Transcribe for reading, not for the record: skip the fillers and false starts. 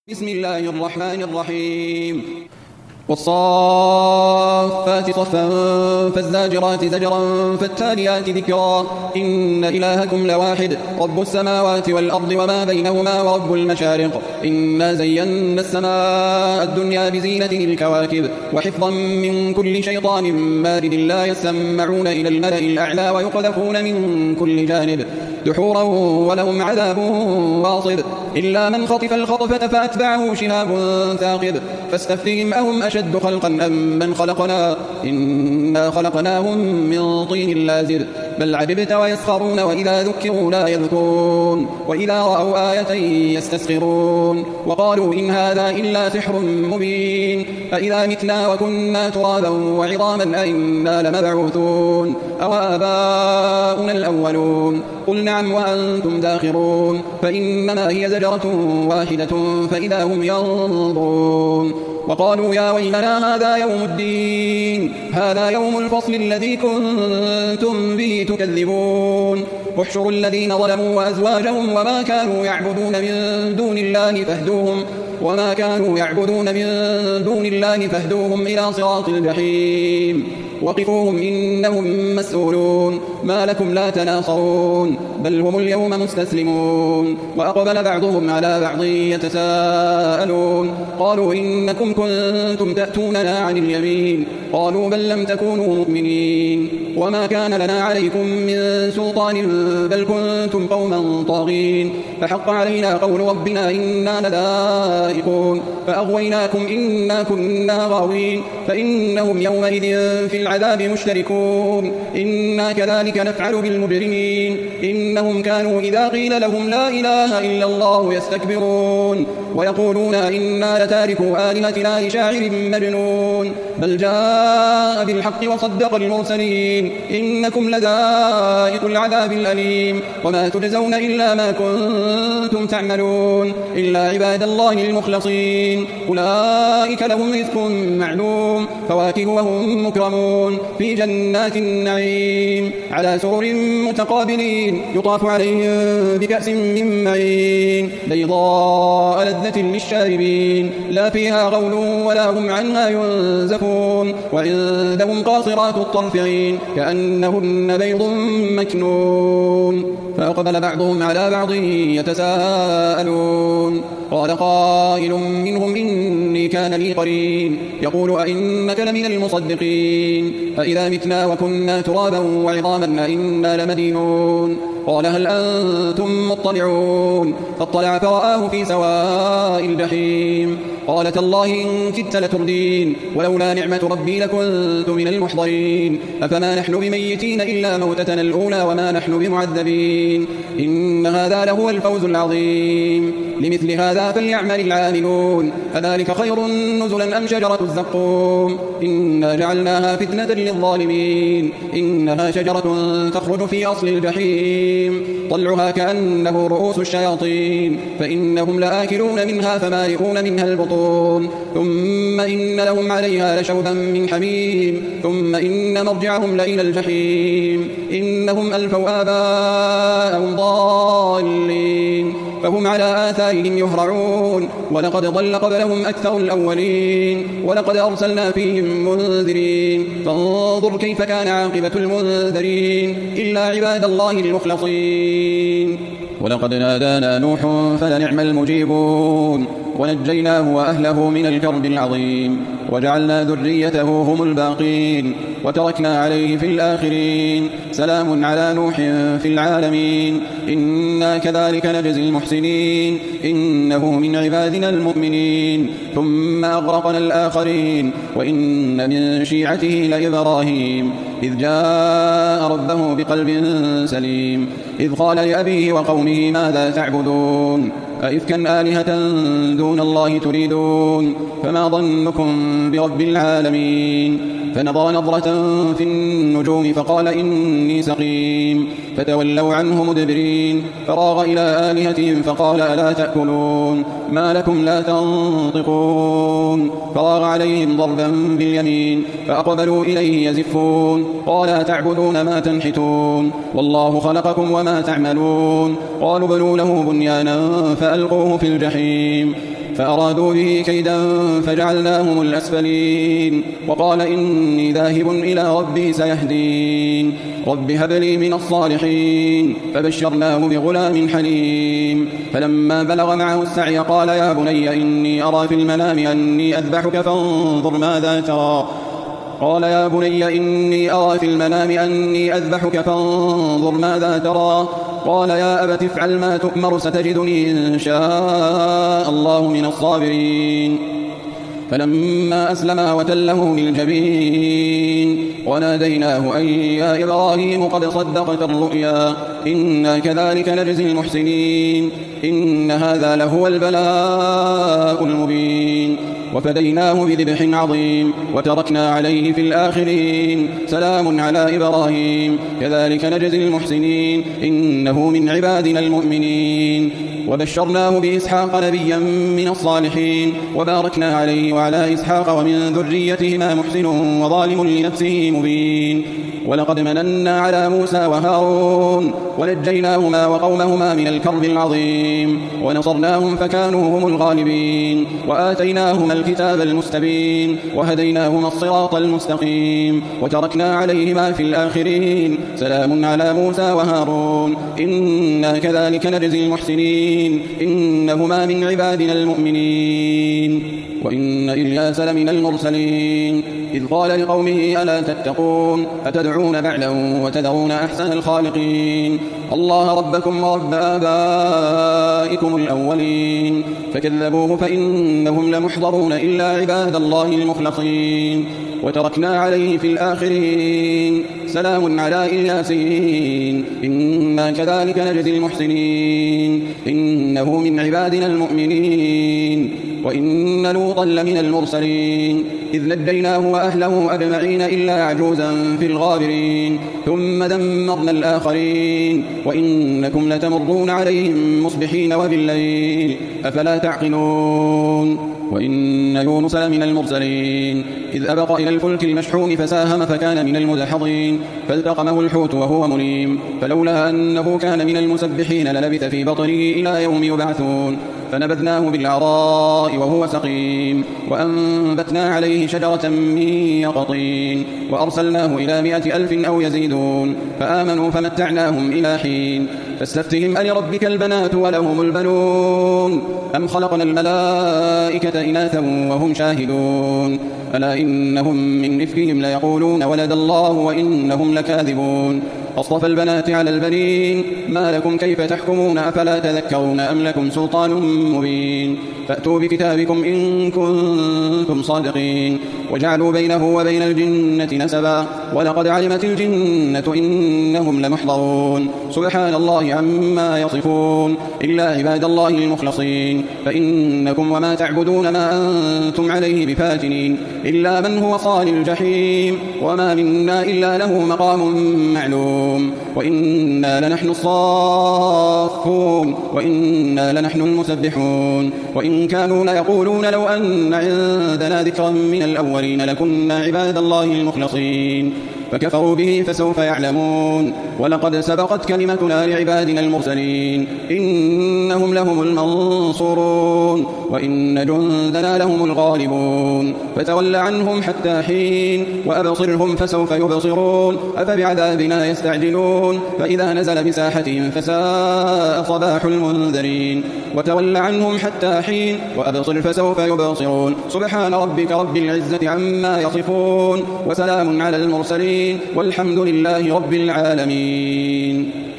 بسم الله الرحمن الرحيم والصافات صفا فالزاجرات زجرا فالتاليات ذكرا إن إلهكم لواحد رب السماوات والأرض وما بينهما ورب المشارق إنا زينا السماء الدنيا بزينة الكواكب وحفظا من كل شيطان مارد لا يسمعون إلى الملأ الأعلى ويقذفون من كل جانب دحورا ولهم عذاب واصب إلا من خطف الخطفة فأتبعه شهاب ثاقب فاستفتهم أهم أشد خلقا أم من خلقنا إنا خلقناهم من طين لازب بل عجبت ويسخرون وإذا ذكروا لا يذكرون وإذا رأوا آية يستسخرون وقالوا إن هذا إلا سحر مبين أإذا متنا وكنا ترابا وعظاما أئنا لمبعوثون أو آباؤنا الأولون قل نعم وأنتم داخرون فإنما هي زجرة واحدة فإذا هم ينظرون وقالوا يا ويلنا هذا يوم الدين هذا يوم الفصل الذي كنتم به تكذبون احشروا الذين ظلموا وأزواجهم وما كانوا يعبدون من دون الله فاهدوهم إلى صراط الجحيم وقفوهم إنهم مسؤولون ما لكم لا تناصرون بل هم اليوم مستسلمون وأقبل بعضهم على بعض يتساءلون قالوا إنكم كنتم تأتوننا عن اليمين قالوا بل لم تكونوا مؤمنين وما كان لنا عليكم من سلطان بل كنتم قوما طاغين فحق علينا قول ربنا إنا لذائقون فأغويناكم إنا كنا غاوين فإنهم يومئذ في العذاب مشتركون إنا كذلك نفعل بالمجرمين إنهم كانوا إذا قيل لهم لا إله إلا الله يستكبرون ويقولون إنا لتاركوا آلهتنا لشاعر مجنون بل جاء بالحق وصدق المرسلين إنكم لذائق العذاب الأليم وما تجزون إلا ما كنتم تعملون إلا عباد الله المخلصين أولئك لهم رزق معلوم فواكه وهم مكرمون في جنات النعيم على سرر متقابلين يطاف عليهم بكأس من معين بيضاء لذة للشاربين لا فيها غول ولا هم عنها ينزفون وعندهم قاصرات الطرف عين كأنهن بيض مكنون فأقبل بعضهم على بعض يتساءلون قال قائل منهم إني كان لي قرين يقول أئنك لمن المصدقين أإذا متنا وكنا ترابا وعظاما أئنا لمدينون قال هل أنتم مطلعون فاطلع فرآه في سواء الجحيم قال تالله إن كدت لتردين ولولا نعمة ربي لكنت من المحضرين أفما نحن بميتين إلا موتتنا الأولى وما نحن بمعذبين إن هذا لهو الفوز العظيم لمثل هذا فليعمل العاملون أذلك خير نزلا أم شجرة الزقوم إنا جعلناها فتنة للظالمين إنها شجرة تخرج في أصل الجحيم طلعها كأنه رؤوس الشياطين فإنهم لآكلون منها فمالئون منها البطون ثم إن لهم عليها لشوبا من حميم ثم إن مرجعهم لإلى الجحيم إنهم ألفوا آباءهم ضالين فهم على آثارهم يهرعون ولقد ضل قبلهم أكثر الأولين ولقد أرسلنا فيهم منذرين فانظر كيف كان عاقبة المنذرين إلا عباد الله المخلصين ولقد نادانا نوح فلنعم المجيبون ونجيناه وأهله من الكرب العظيم وجعلنا ذريته هم الباقين وتركنا عليه في الآخرين سلام على نوح في العالمين إنا كذلك نجزي المحسنين إنه من عبادنا المؤمنين ثم أغرقنا الآخرين وإن من شيعته لإبراهيم إذ جاء ربه بقلب سليم إذ قال لأبيه وقومه ماذا تعبدون أئفكا آلهة دون الله تريدون فما ظنكم برب العالمين فنظر نظرة في النجوم فقال إني سقيم فتولوا عنه مدبرين فراغ إلى آلهتهم فقال ألا تأكلون ما لكم لا تنطقون فراغ عليهم ضربا باليمين فأقبلوا إليه يزفون قال أتعبدون ما تنحتون والله خلقكم وما تعملون قالوا بنوا له بنيانا فألقوه في الجحيم فأرادوا به كيدا فجعلناهم الأسفلين وقال إني ذاهب إلى ربي سيهدين رب هب لي من الصالحين فبشرناه بغلام حليم فلما بلغ معه السعي قال يا بني إني أرى في المنام أني أذبحك فانظر ماذا ترى قال يا بني إني أرى في المنام أني أذبحك فانظر ماذا ترى قال يا أبت افعل ما تؤمر ستجدني إن شاء الله من الصابرين فلما أسلما وتله للجبين وناديناه أن يا إبراهيم قد صدقت الرؤيا إنا كذلك نجزي المحسنين إن هذا لهو البلاء المبين وفديناه بذبح عظيم وتركنا عليه في الآخرين سلام على إبراهيم كذلك نجزي المحسنين إنه من عبادنا المؤمنين وبشرناه بإسحاق نبيا من الصالحين وباركنا عليه وعلى إسحاق ومن ذريتهما محسن وظالم لنفسه مبين ولقد مننا على موسى وهارون ونجيناهما وقومهما من الكرب العظيم ونصرناهم فكانوا هم الغالبين وآتيناهما الكتاب المستبين وهديناهما الصراط المستقيم وتركنا عليهما في الآخرين سلام على موسى وهارون إنا كذلك نجزي المحسنين إنهما من عبادنا المؤمنين وإن إلياس لمن المرسلين إذ قال لقومه ألا تتقون أتدعون بعلا وتذرون أحسن الخالقين الله ربكم ورب آبائكم الأولين فكذبوه فإنهم لمحضرون إلا عباد الله المخلصين وتركنا عليه في الآخرين سلام على الياسين إنا كذلك نجزي المحسنين إنه من عبادنا المؤمنين وإن لوطا لمن المرسلين إذ نجيناه وأهله أجمعين إلا عجوزا في الغابرين ثم دمرنا الآخرين وإنكم لتمرون عليهم مصبحين وبالليل أفلا تعقلون وإن يونس لمن المرسلين إذ أبق إلى الفلك المشحون فساهم فكان من المدحضين فالتقمه الحوت وهو مليم فلولا أنه كان من المسبحين للبث في بطنه إلى يوم يبعثون فنبذناه بالعراء وهو سقيم وأنبتنا عليه شجرة من يقطين وأرسلناه إلى 100,000 أو يزيدون فآمنوا فمتعناهم إلى حين فاستفتهم ألربك البنات ولهم البنون أم خلقنا الملائكة إناثا وهم شاهدون ألا إنهم من إفكهم ليقولون ولد الله وإنهم لكاذبون أصطفى البنات على البنين ما لكم كيف تحكمون أفلا تذكرون أم لكم سلطان مبين فأتوا بكتابكم إن كنتم صادقين وجعلوا بينه وبين الجنة نسبا ولقد علمت الجنة إنهم لمحضرون سبحان الله عما يصفون إلا عباد الله المخلصين فإنكم وما تعبدون ما أنتم عليه بفاتنين إلا من هو صال الجحيم وما منا إلا له مقام معلوم وإنا لنحن الصافون وإنا لنحن المسبحون وإن كانوا ليقولون لو أن عندنا ذكرا من الأولين لكنا عباد الله المخلصين فكفروا به فسوف يعلمون ولقد سبقت كلمتنا لعبادنا المرسلين إنهم لهم المنصورون وإن جندنا لهم الغالبون فتول عنهم حتى حين وأبصرهم فسوف يبصرون أفبعذابنا يستعجلون فإذا نزل بساحتهم فساء صباح المنذرين وتول عنهم حتى حين وأبصر فسوف يبصرون سبحان ربك رب العزة عما يصفون وسلام على المرسلين والحمد لله رب العالمين.